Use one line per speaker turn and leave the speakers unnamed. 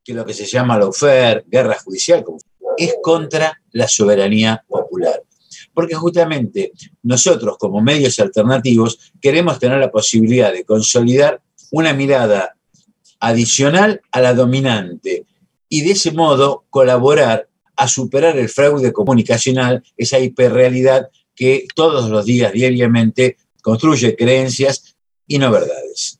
que lo que se llama lawfare, guerra judicial, es contra la soberanía popular. Porque justamente nosotros, como medios alternativos, queremos tener la posibilidad de consolidar una mirada adicional a la dominante y de ese modo colaborar a superar el fraude comunicacional, esa hiperrealidad que todos los días, diariamente, construye creencias y no verdades.